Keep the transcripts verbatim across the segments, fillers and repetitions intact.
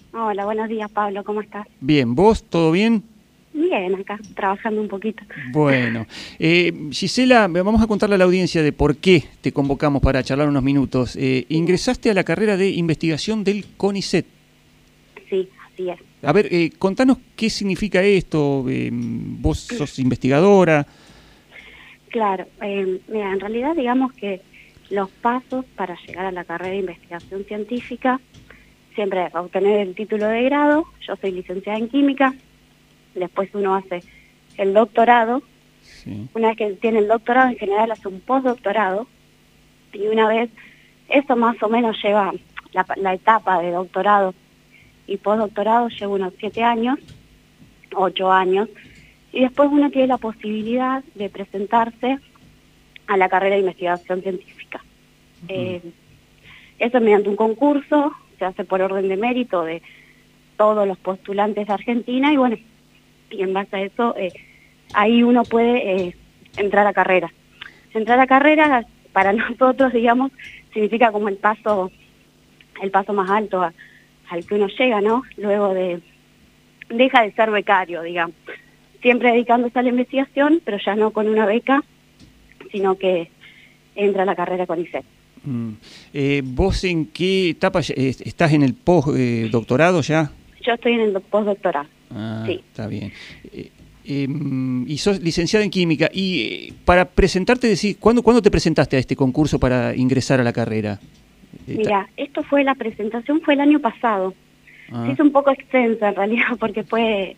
Hola, buenos días, Pablo, ¿cómo estás? Bien, ¿vos todo bien? Bien, acá, trabajando un poquito. Bueno, eh, Gisela, vamos a contarle a la audiencia de por qué te convocamos para charlar unos minutos. Eh, Bien. ingresaste a la carrera de investigación del CONICET. Sí, así es. A ver, eh, contanos qué significa esto. Eh, vos sos investigadora. Claro, eh, mira, en realidad digamos que los pasos para llegar a la carrera de investigación científica siempre es obtener el título de grado. Yo soy licenciada en química, después uno hace el doctorado. Sí. Una vez que tiene el doctorado, en general hace un postdoctorado, y una vez, eso más o menos lleva la, la etapa de doctorado y postdoctorado lleva unos siete años, ocho años, y después uno tiene la posibilidad de presentarse a la carrera de investigación científica. Uh-huh. eh, eso mediante un concurso, se hace por orden de mérito de todos los postulantes de Argentina, y bueno, y en base a eso, eh, ahí uno puede eh, entrar a carrera. Entrar a carrera, para nosotros, digamos, significa como el paso, el paso más alto a, al que uno llega, ¿no? Luego de, deja de ser becario, digamos. Siempre dedicándose a la investigación, pero ya no con una beca, sino que entra a la carrera CONICET. Mm. Eh, ¿Vos en qué etapa estás? ¿En el postdoctorado ya? Yo estoy en el postdoctorado. Ah, sí. Está bien. Eh, eh, y sos licenciada en química. Y eh, para presentarte, decís, ¿cuándo, ¿cuándo te presentaste a este concurso para ingresar a la carrera? Mira, esto fue, la presentación fue el año pasado. Ah. Se hizo un poco extensa en realidad, porque fue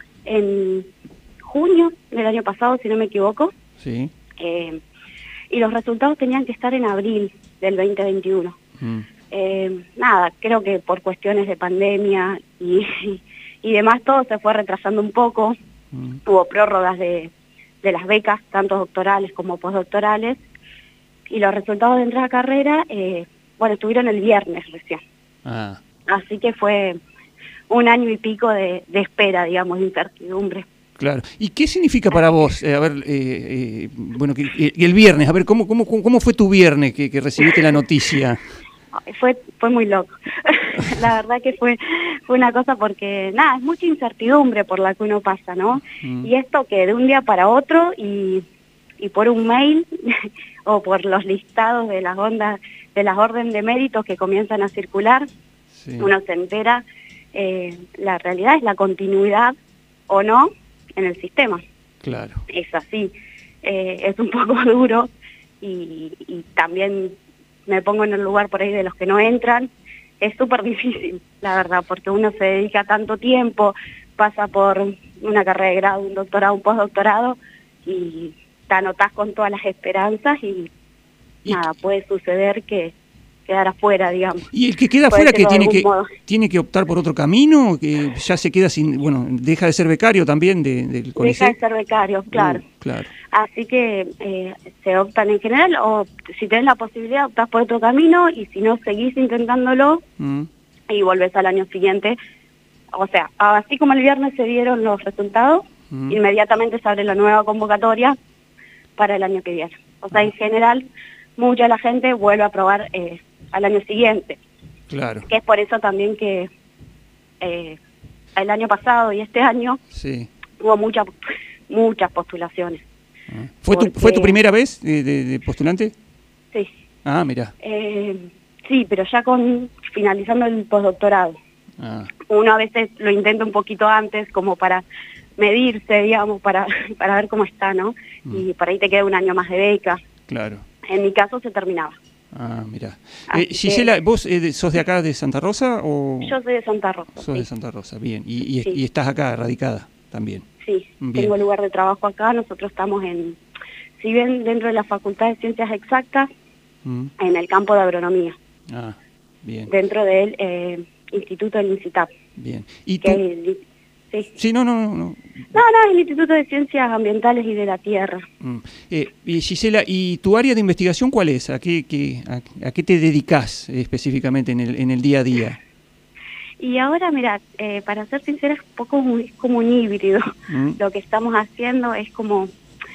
en junio del año pasado, si no me equivoco. Sí. Eh, y los resultados tenían que estar en abril del veinte veintiuno. Mm. Eh, nada, creo que por cuestiones de pandemia y, y demás todo se fue retrasando un poco. Mm. Hubo prórrogas de, de las becas, tanto doctorales como postdoctorales, y los resultados de entrada a carrera, eh, bueno, estuvieron el viernes recién. Ah. Así que fue un año y pico de, de espera, digamos, de incertidumbre. Claro. ¿Y qué significa para vos, eh, a ver, eh, eh, bueno, que, que, el viernes, a ver, ¿cómo, cómo, cómo fue tu viernes que, que recibiste la noticia? Fue fue muy loco. La verdad que fue fue una cosa porque, nada, es mucha incertidumbre por la que uno pasa, ¿no? Mm. Y esto que de un día para otro y, y por un mail o por los listados de las ondas, de las órdenes de méritos que comienzan a circular, sí. Uno se entera, eh, la realidad es la continuidad o no en el sistema. Claro. Es así, eh, es un poco duro y, y también me pongo en el lugar por ahí de los que no entran. Es súper difícil, la verdad, porque uno se dedica tanto tiempo, pasa por una carrera de grado, un doctorado, un postdoctorado, y te anotás con todas las esperanzas y, y nada, puede suceder que quedar afuera, digamos. ¿Y el que queda afuera que tiene que modo. tiene que optar por otro camino, que ya se queda sin, bueno, deja de ser becario también de, del CONICET? Deja de ser becario, claro. Uh, claro. Así que eh, se optan en general, o si tenés la posibilidad optás por otro camino, y si no seguís intentándolo mm. y volvés al año siguiente. O sea, así como el viernes se dieron los resultados, mm. inmediatamente se abre la nueva convocatoria para el año que viene. O sea, ah. en general, mucha la gente vuelve a probar eh, al año siguiente. Claro. Que es por eso también que eh, el año pasado y este año sí. hubo muchas muchas postulaciones. Ah. ¿Fue, porque... tu, ¿Fue tu primera vez de, de, de postulante? Sí. Ah, mira. Eh, sí, pero ya con finalizando el postdoctorado. Ah. Uno a veces lo intenta un poquito antes como para medirse, digamos, para, para ver cómo está, ¿no? Mm. Y por ahí te queda un año más de beca. Claro. En mi caso se terminaba. Ah, mira. Eh, Gisela, ¿vos eh, sos de acá, de Santa Rosa? O... Yo soy de Santa Rosa. Sos sí. de Santa Rosa, bien. Y, y, sí. y estás acá, radicada también. Sí, bien. Tengo lugar de trabajo acá. Nosotros estamos en, si bien dentro de la Facultad de Ciencias Exactas, mm. en el campo de agronomía. Ah, bien. Dentro del eh, Instituto del INCITAP. Bien. ¿Y tú? El, sí. sí, no, no, no. No, no, el Instituto de Ciencias Ambientales y de la Tierra. Mm. Eh, y Gisela, ¿y tu área de investigación cuál es? ¿A qué, qué, a, a qué te dedicas específicamente en el, en el día a día? Y ahora, mira, eh, para ser sincera, es un poco muy, como un híbrido. Mm. Lo que estamos haciendo es como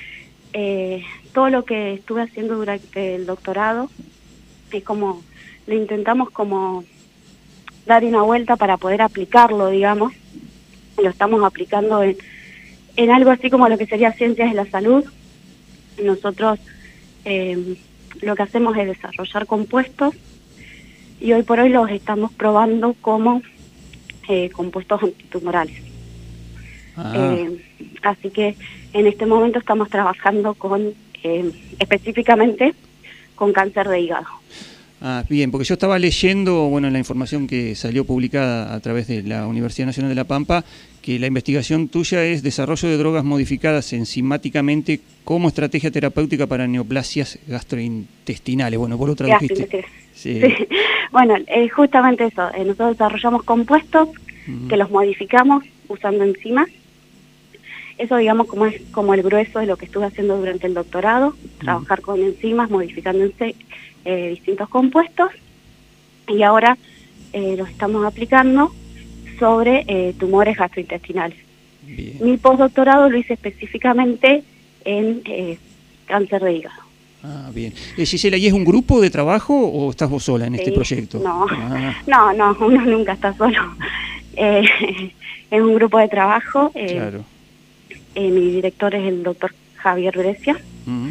eh, todo lo que estuve haciendo durante el doctorado, es como, lo intentamos como dar una vuelta para poder aplicarlo, digamos. Lo estamos aplicando en, en algo así como lo que sería ciencias de la salud. Nosotros eh, lo que hacemos es desarrollar compuestos y hoy por hoy los estamos probando como eh, compuestos antitumorales. Ah. Eh, así que en este momento estamos trabajando con eh, específicamente con cáncer de hígado. Ah, bien, porque yo estaba leyendo, bueno, en la información que salió publicada a través de la Universidad Nacional de La Pampa, que la investigación tuya es desarrollo de drogas modificadas enzimáticamente como estrategia terapéutica para neoplasias gastrointestinales. Bueno, vos lo tradujiste. Sí. Sí. Bueno, es justamente eso. Eh, nosotros desarrollamos compuestos uh-huh. que los modificamos usando enzimas. Eso, digamos, como es como el grueso de lo que estuve haciendo durante el doctorado, uh-huh. trabajar con enzimas, modificando enzimas. Eh, distintos compuestos y ahora eh, los estamos aplicando sobre eh, tumores gastrointestinales. Bien. Mi postdoctorado lo hice específicamente en eh, cáncer de hígado. Ah, bien. Eh, Gisela, ¿y es un grupo de trabajo o estás vos sola en sí, este proyecto? No, ah. no, no, uno nunca está solo. Eh, es un grupo de trabajo. Eh, claro. Eh, mi director es el doctor Javier Brescia. Uh-huh.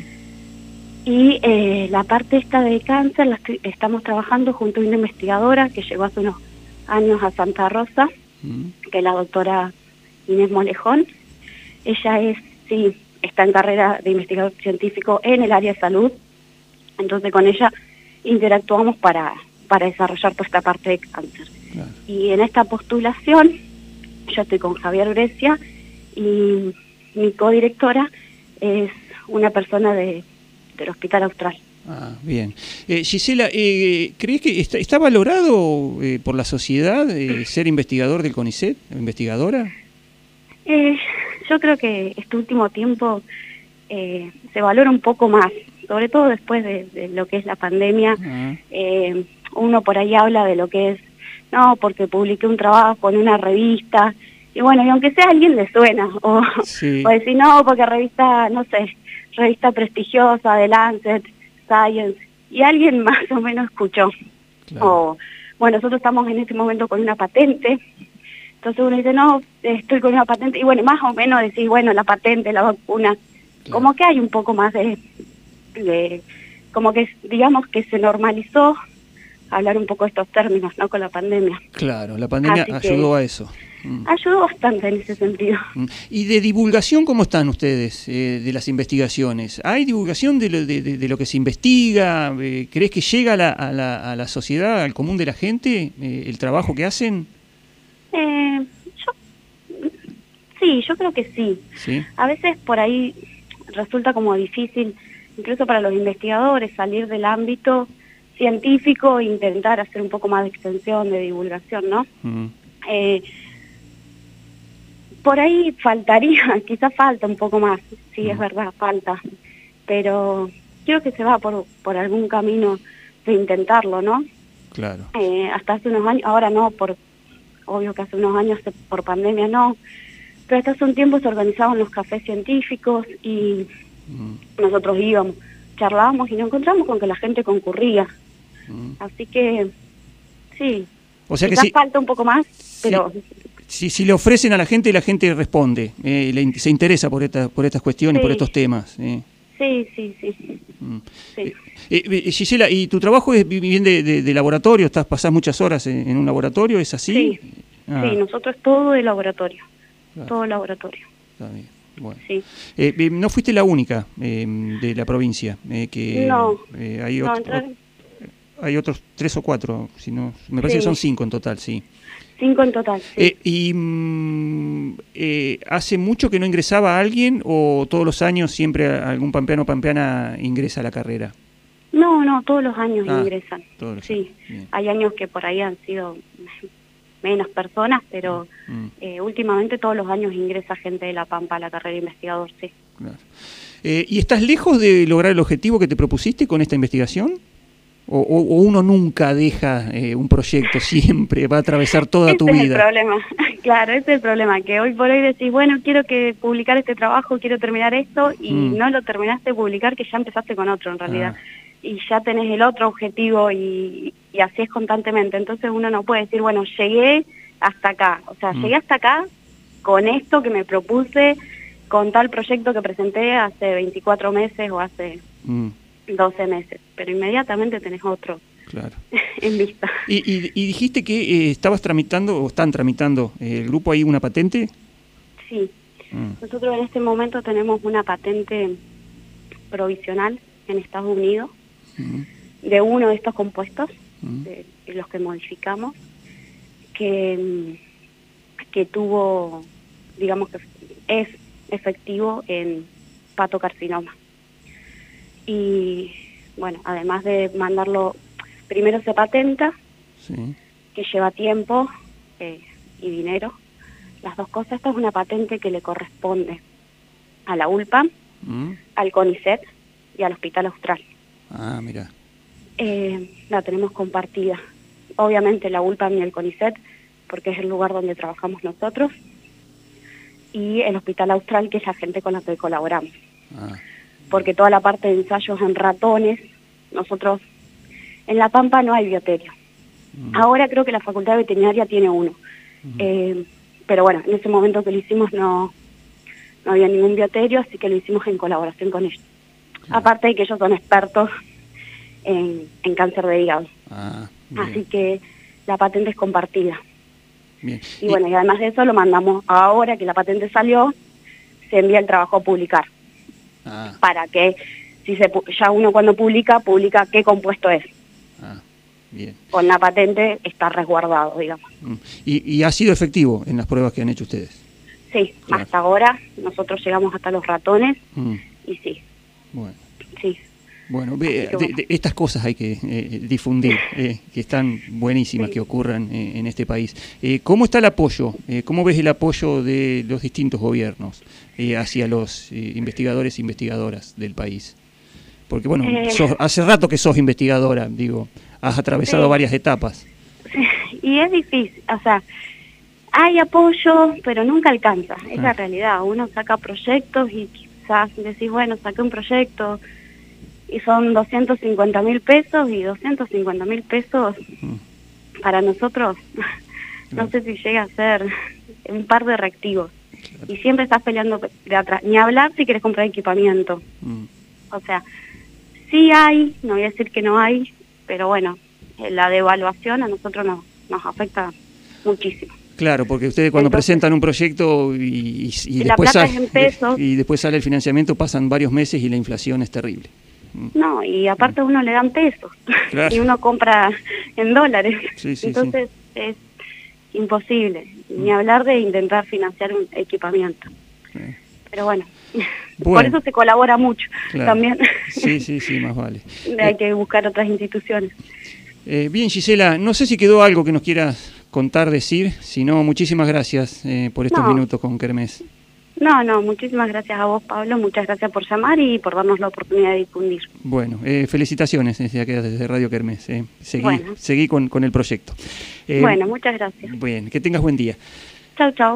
Y eh, la parte esta de cáncer la estoy, estamos trabajando junto a una investigadora que llegó hace unos años a Santa Rosa, mm. que es la doctora Inés Molejón. Ella es, sí, está en carrera de investigador científico en el área de salud, entonces con ella interactuamos para, para desarrollar toda esta parte de cáncer. Claro. Y en esta postulación, yo estoy con Javier Brescia y mi codirectora es una persona de del Hospital Austral. Ah, bien. Eh, Gisela, eh, ¿crees que está, está valorado eh, por la sociedad eh, ser investigador del CONICET, investigadora? Eh, yo creo que este último tiempo eh, se valora un poco más, sobre todo después de, de lo que es la pandemia. Ah. Eh, uno por ahí habla de lo que es, no, porque publiqué un trabajo en una revista, y bueno, y aunque sea a alguien le suena, o, sí. o decir, no, porque revista, no sé, revista prestigiosa de Lancet, Science, y alguien más o menos escuchó. Claro. O, bueno, nosotros estamos en este momento con una patente, entonces uno dice, no, estoy con una patente, y bueno, más o menos decís, bueno, la patente, la vacuna, claro. como que hay un poco más de, de, como que digamos que se normalizó hablar un poco de estos términos, ¿no?, con la pandemia. Claro, la pandemia Así ayudó a eso. Ayudó bastante en ese sentido. ¿Y de divulgación cómo están ustedes, eh, de las investigaciones? ¿Hay divulgación de lo, de, de, de lo que se investiga? Eh, ¿Crees que llega a la, a, la, a la sociedad, al común de la gente, eh, el trabajo que hacen? Eh, yo, sí, yo creo que sí. sí. A veces por ahí resulta como difícil, incluso para los investigadores, salir del ámbito científico e intentar hacer un poco más de extensión, de divulgación, ¿no? Uh-huh. eh, Por ahí faltaría, quizás falta un poco más, sí, mm. es verdad, falta, pero creo que se va por, por algún camino de intentarlo, ¿no? Claro. Eh, hasta hace unos años, ahora no, por obvio que hace unos años por pandemia no, pero hasta hace un tiempo se organizaban los cafés científicos y mm. nosotros íbamos, charlábamos y nos encontramos con que la gente concurría. Mm. Así que, sí, o sea quizás que sí, falta un poco más, pero... Sí. Si, si le ofrecen a la gente, la gente responde, eh, le, se interesa por, esta, por estas cuestiones, sí. por estos temas. Eh. Sí, sí, sí. Mm. sí. Eh, eh, Gisela, ¿y tu trabajo es bien de, de, de laboratorio? ¿Estás, pasás muchas horas en, en un laboratorio? ¿Es así? Sí, ah. sí, nosotros todo de laboratorio, claro. todo laboratorio. Está bien. Bueno. Sí. Eh, eh, no fuiste la única eh, de la provincia. Eh, que, no, eh, hay, no otro, entrar... hay otros tres o cuatro, si no, me parece sí. que son cinco en total, sí. Cinco en total. Sí. Eh, ¿Y mm, eh, hace mucho que no ingresaba alguien o todos los años siempre algún pampeano o pampeana ingresa a la carrera? No, no, todos los años ah, ingresan. Todos los sí, años. Hay años que por ahí han sido menos personas, pero mm. eh, últimamente todos los años ingresa gente de La Pampa a la carrera de investigador, sí. Claro. Eh, ¿Y estás lejos de lograr el objetivo que te propusiste con esta investigación? O, o, o uno nunca deja eh, un proyecto, siempre va a atravesar toda ese tu es vida. El problema, claro, ese es el problema, que hoy por hoy decís, bueno, quiero que publicar este trabajo, quiero terminar esto, y mm. no lo terminaste de publicar, que ya empezaste con otro en realidad. Ah. Y ya tenés el otro objetivo y, y así es constantemente. Entonces uno no puede decir, bueno, llegué hasta acá. O sea, mm. llegué hasta acá con esto que me propuse, con tal proyecto que presenté hace veinticuatro meses o hace mm. doce meses. Pero inmediatamente tenés otro claro. en vista. ¿Y, y, y dijiste que eh, estabas tramitando, o están tramitando, eh, el grupo ahí una patente? Sí. Nosotros en este momento tenemos una patente provisional en Estados Unidos uh-huh. de uno de estos compuestos, uh-huh. de, de los que modificamos, que, que tuvo, digamos que es efectivo en patocarcinoma. Y bueno, además de mandarlo, primero se patenta, sí. que lleva tiempo eh, y dinero. Las dos cosas. Esta es una patente que le corresponde a la ULPA, ¿Mm? al CONICET y al Hospital Austral. Ah, mira. Eh, la tenemos compartida. Obviamente la ULPA y el CONICET, porque es el lugar donde trabajamos nosotros, y el Hospital Austral, que es la gente con la que colaboramos. Ah. Porque toda la parte de ensayos en ratones, nosotros, en La Pampa no hay bioterio. Mm. Ahora creo que la Facultad de Veterinaria tiene uno. Mm. Eh, Pero bueno, en ese momento que lo hicimos no, no había ningún bioterio, así que lo hicimos en colaboración con ellos. Ah. Aparte de que ellos son expertos en, en cáncer de hígado. Ah, así que la patente es compartida. Bien. Y, y bueno, y además de eso lo mandamos ahora que la patente salió, se envía el trabajo a publicar. Ah. Para que si se ya uno cuando publica, publica qué compuesto es. Ah. Bien. Con la patente está resguardado, digamos. ¿Y, ¿Y ha sido efectivo en las pruebas que han hecho ustedes? Sí, claro. Hasta ahora nosotros llegamos hasta los ratones mm. y sí. Bueno. Sí. Bueno, ve, de, de, estas cosas hay que eh, difundir, eh, que están buenísimas, sí. que ocurran eh, en este país. Eh, ¿Cómo está el apoyo? Eh, ¿Cómo ves el apoyo de los distintos gobiernos eh, hacia los eh, investigadores e investigadoras del país? Porque bueno, eh, sos, hace rato que sos investigadora, digo, has atravesado sí. varias etapas. Sí. Y es difícil, o sea, hay apoyo, pero nunca alcanza, es ah. la realidad. Uno saca proyectos y quizás decís, bueno, saqué un proyecto y son doscientos cincuenta mil pesos, y doscientos cincuenta mil pesos mm. para nosotros, no sé si llega a ser un par de reactivos. Claro. Y siempre estás peleando de atrás, ni hablar si quieres comprar equipamiento. Mm. O sea, sí hay, no voy a decir que no hay, pero bueno, la devaluación a nosotros nos, nos afecta muchísimo. Claro, porque ustedes cuando Entonces, presentan un proyecto y, y, y, después sale, y después sale el financiamiento, pasan varios meses y la inflación es terrible. No, y aparte a uno le dan pesos, claro. y uno compra en dólares. Sí, sí, Entonces sí. es imposible, ni hablar de intentar financiar un equipamiento. Sí. Pero bueno, bueno, por eso se colabora mucho claro. también. Sí, sí, sí, más vale. Hay que buscar otras instituciones. Eh, bien, Gisela, no sé si quedó algo que nos quieras contar, decir, si no, muchísimas gracias eh, por estos no. minutos con Kermés. No, no, muchísimas gracias a vos, Pablo, muchas gracias por llamar y por darnos la oportunidad de difundir. Bueno, eh, felicitaciones desde acá, desde Radio Kermés, eh. seguí, bueno. seguí con, con el proyecto. Eh, bueno, muchas gracias. Bien, que tengas buen día. Chau, chau.